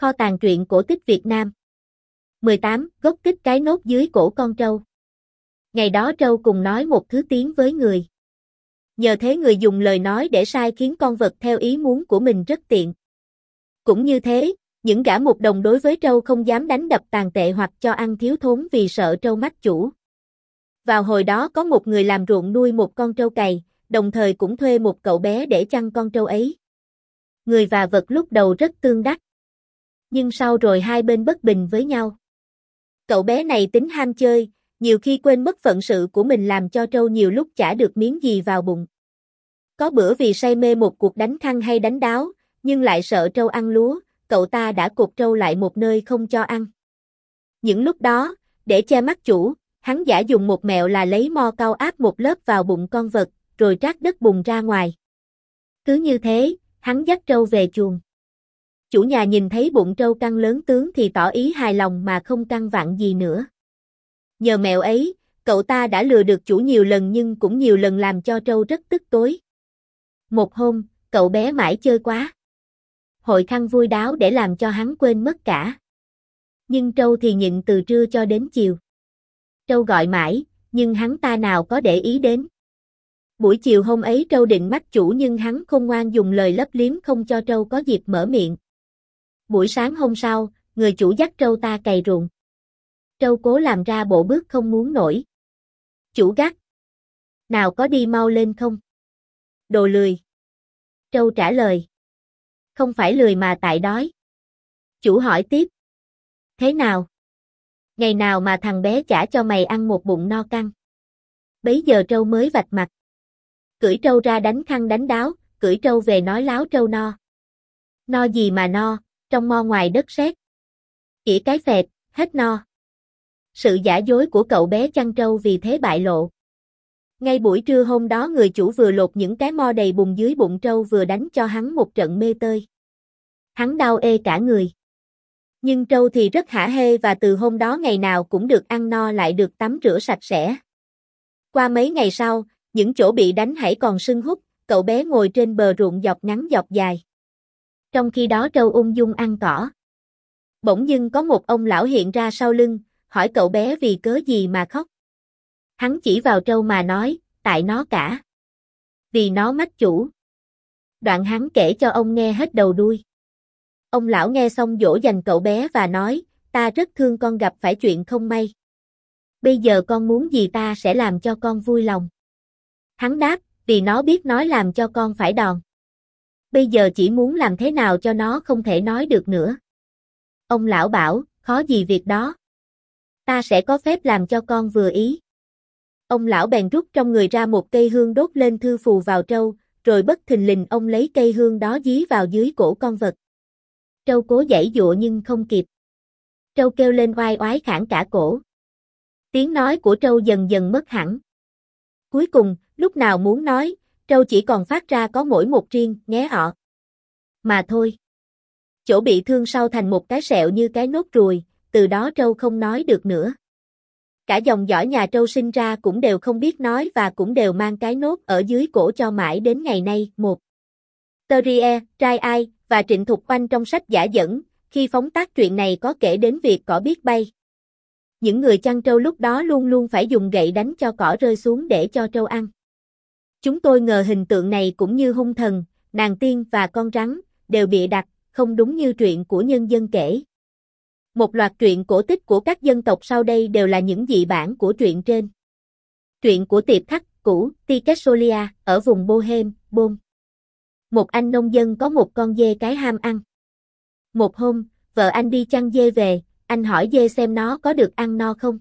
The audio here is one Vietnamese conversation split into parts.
Kho tàng truyện cổ tích Việt Nam. 18. Gốc tích cái nốt dưới cổ con trâu. Ngày đó trâu cùng nói một thứ tiếng với người. Nhờ thế người dùng lời nói để sai khiến con vật theo ý muốn của mình rất tiện. Cũng như thế, những gã mục đồng đối với trâu không dám đánh đập tàn tệ hoặc cho ăn thiếu thốn vì sợ trâu mách chủ. Vào hồi đó có một người làm ruộng nuôi một con trâu cày, đồng thời cũng thuê một cậu bé để chăn con trâu ấy. Người và vật lúc đầu rất tương đắc. Nhưng sau rồi hai bên bất bình với nhau. Cậu bé này tính ham chơi, nhiều khi quên mất phận sự của mình làm cho trâu nhiều lúc chả được miếng gì vào bụng. Có bữa vì say mê một cuộc đánh khăn hay đánh đáo, nhưng lại sợ trâu ăn lúa, cậu ta đã cột trâu lại một nơi không cho ăn. Những lúc đó, để che mắt chủ, hắn giả dùng một mẹo là lấy mo cau áp một lớp vào bụng con vật, rồi trát đất bùn ra ngoài. Cứ như thế, hắn dắt trâu về chuồng. Chủ nhà nhìn thấy bụng trâu căng lớn tướng thì tỏ ý hài lòng mà không căng vặn gì nữa. Nhờ mẹo ấy, cậu ta đã lừa được chủ nhiều lần nhưng cũng nhiều lần làm cho trâu rất tức tối. Một hôm, cậu bé mãi chơi quá. Hội khăn vui đáo để làm cho hắn quên mất cả. Nhưng trâu thì nhịn từ trưa cho đến chiều. Trâu gọi mãi, nhưng hắn ta nào có để ý đến. Buổi chiều hôm ấy trâu định mách chủ nhưng hắn khôn ngoan dùng lời lấp liếm không cho trâu có dịp mở miệng. Buổi sáng hôm sau, người chủ dắt trâu ta cày ruộng. Trâu cố làm ra bộ bước không muốn nổi. Chủ gắt. Nào có đi mau lên không? Đồ lười. Trâu trả lời. Không phải lười mà tại đói. Chủ hỏi tiếp. Thế nào? Ngày nào mà thằng bé chả cho mày ăn một bụng no căng. Bấy giờ trâu mới vạch mặt. Cưỡi trâu ra đánh khăn đánh đáo, cưỡi trâu về nói láo trâu no. No gì mà no, trong mo ngoài đất sét. Chỉ cái phẹt, hết no. Sự giả dối của cậu bé chăn trâu vì thế bại lộ. Ngay buổi trưa hôm đó người chủ vừa lột những cái mo đầy bùn dưới bụng trâu vừa đánh cho hắn một trận mê tơi. Hắn đau ê cả người. Nhưng trâu thì rất hả hê và từ hôm đó ngày nào cũng được ăn no lại được tắm rửa sạch sẽ. Qua mấy ngày sau, những chỗ bị đánh hãy còn sưng húp, cậu bé ngồi trên bờ ruộng dọc ngắn dọc dài. Trong khi đó trâu ung dung ăn cỏ. Bỗng dưng có một ông lão hiện ra sau lưng, hỏi cậu bé vì cớ gì mà khóc. Hắn chỉ vào trâu mà nói, tại nó cả. Vì nó mách chủ. Đoạn hắn kể cho ông nghe hết đầu đuôi. Ông lão nghe xong dỗ dành cậu bé và nói, ta rất thương con gặp phải chuyện không may. Bây giờ con muốn gì ta sẽ làm cho con vui lòng. Hắn đáp, vì nó biết nói làm cho con phải đòn. Bây giờ chỉ muốn làm thế nào cho nó không thể nói được nữa. Ông lão bảo, khó gì việc đó. Ta sẽ có phép làm cho con vừa ý. Ông lão bèn rút trong người ra một cây hương đốt lên thư phù vào trâu, rồi bất thình lình ông lấy cây hương đó dí vào dưới cổ con vật. Trâu cố giãy giụa nhưng không kịp. Trâu kêu lên oai oái khản cả cổ. Tiếng nói của trâu dần dần mất hẳn. Cuối cùng, lúc nào muốn nói, trâu chỉ còn phát ra có mỗi một riêng, nghé ọ. Mà thôi. Chỗ bị thương sau thành một cái sẹo như cái nốt ruồi, từ đó trâu không nói được nữa. Cả dòng dõi nhà trâu sinh ra cũng đều không biết nói và cũng đều mang cái nốt ở dưới cổ cho mãi đến ngày nay. 1. Terrier, Trai Ai và Trịnh Thục Oanh trong sách Giả dẫn, khi phóng tác truyện này có kể đến việc cỏ biết bay. Những người chăn trâu lúc đó luôn luôn phải dùng gậy đánh cho cỏ rơi xuống để cho trâu ăn. Chúng tôi ngờ hình tượng này cũng như hung thần, nàng tiên và con rắn, đều bịa đặt, không đúng như truyện của nhân dân kể. Một loạt truyện cổ tích của các dân tộc sau đây đều là những dị bản của truyện trên. Truyện của tiệp khắc cũ Tiketsolia ở vùng Bohem, Bôn. Một anh nông dân có một con dê cái ham ăn. Một hôm, vợ anh đi chăn dê về, anh hỏi dê xem nó có được ăn no không.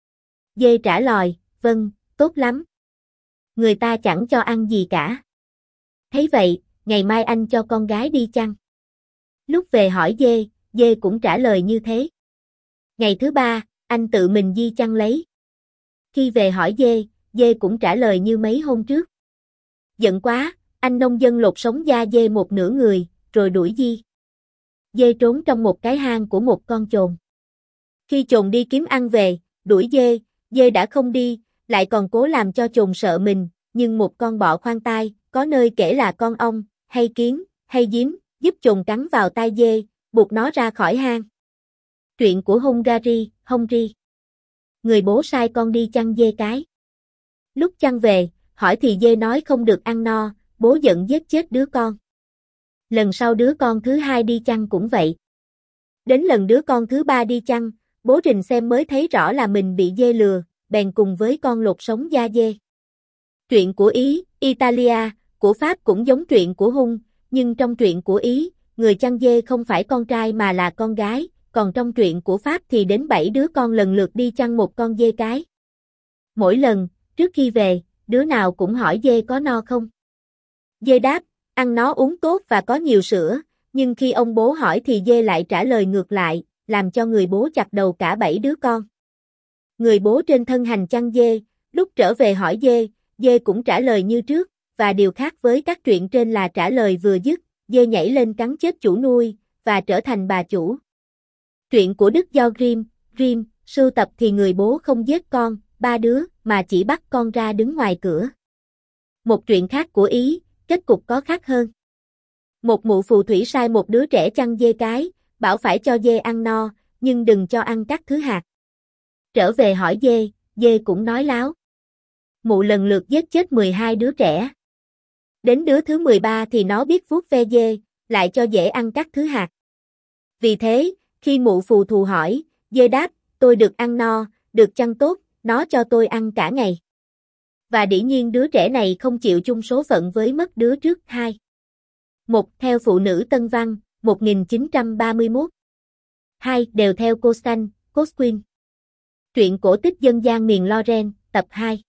Dê trả lời, vâng, tốt lắm. Người ta chẳng cho ăn gì cả. Thấy vậy, ngày mai anh cho con gái đi chăn. Lúc về hỏi dê, dê cũng trả lời như thế. Ngày thứ ba, anh tự mình đi chăn lấy. Khi về hỏi dê, dê cũng trả lời như mấy hôm trước. Giận quá, anh nông dân lột sống da dê một nửa người, rồi đuổi dê. Dê trốn trong một cái hang của một con chồn. Khi chồn đi kiếm ăn về, đuổi dê, dê đã không đi, lại còn cố làm cho chồn sợ mình, nhưng một con bọ khoan tai, có nơi kể là con ong, hay kiến, hay giếm, giúp chồn cắn vào tai dê, buộc nó ra khỏi hang. Truyện của Hungary. Người bố sai con đi chăn dê cái. Lúc chăn về, hỏi thì dê nói không được ăn no, bố giận giết chết đứa con. Lần sau đứa con thứ hai đi chăn cũng vậy. Đến lần đứa con thứ ba đi chăn, bố rình xem mới thấy rõ là mình bị dê lừa, bèn cùng với con lột sống da dê. Truyện của Ý, Italia, của Pháp cũng giống truyện của Hung, nhưng trong truyện của Ý, người chăn dê không phải con trai mà là con gái, còn trong truyện của Pháp thì đến 7 đứa con lần lượt đi chăn một con dê cái. Mỗi lần, trước khi về, đứa nào cũng hỏi dê có no không. Dê đáp, ăn nó uống tốt và có nhiều sữa, nhưng khi ông bố hỏi thì dê lại trả lời ngược lại, làm cho người bố chặt đầu cả 7 đứa con. Người bố trên thân hành chăn dê, lúc trở về hỏi dê, dê cũng trả lời như trước, và điều khác với các truyện trên là trả lời vừa dứt, dê nhảy lên cắn chết chủ nuôi, và trở thành bà chủ. Truyện của Đức do Grimm, sưu tập thì người bố không giết con, 3 đứa, mà chỉ bắt con ra đứng ngoài cửa. Một truyện khác của Ý, kết cục có khác hơn. Một mụ phù thủy sai một đứa trẻ chăn dê cái, bảo phải cho dê ăn no, nhưng đừng cho ăn các thứ hạt. Trở về hỏi dê, dê cũng nói láo. Mụ lần lượt giết chết 12 đứa trẻ. Đến đứa thứ 13 thì nó biết vuốt ve dê, lại cho dễ ăn các thứ hạt. Vì thế, khi mụ phù thù hỏi, dê đáp, tôi được ăn no, được chăn tốt, nó cho tôi ăn cả ngày. Và dĩ nhiên đứa trẻ này không chịu chung số phận với mất đứa trước 2. Một theo phụ nữ Tân Văn, 1931. 2 đều theo Costan, Cosquin. Truyện cổ tích dân gian miền Lorraine, tập 2.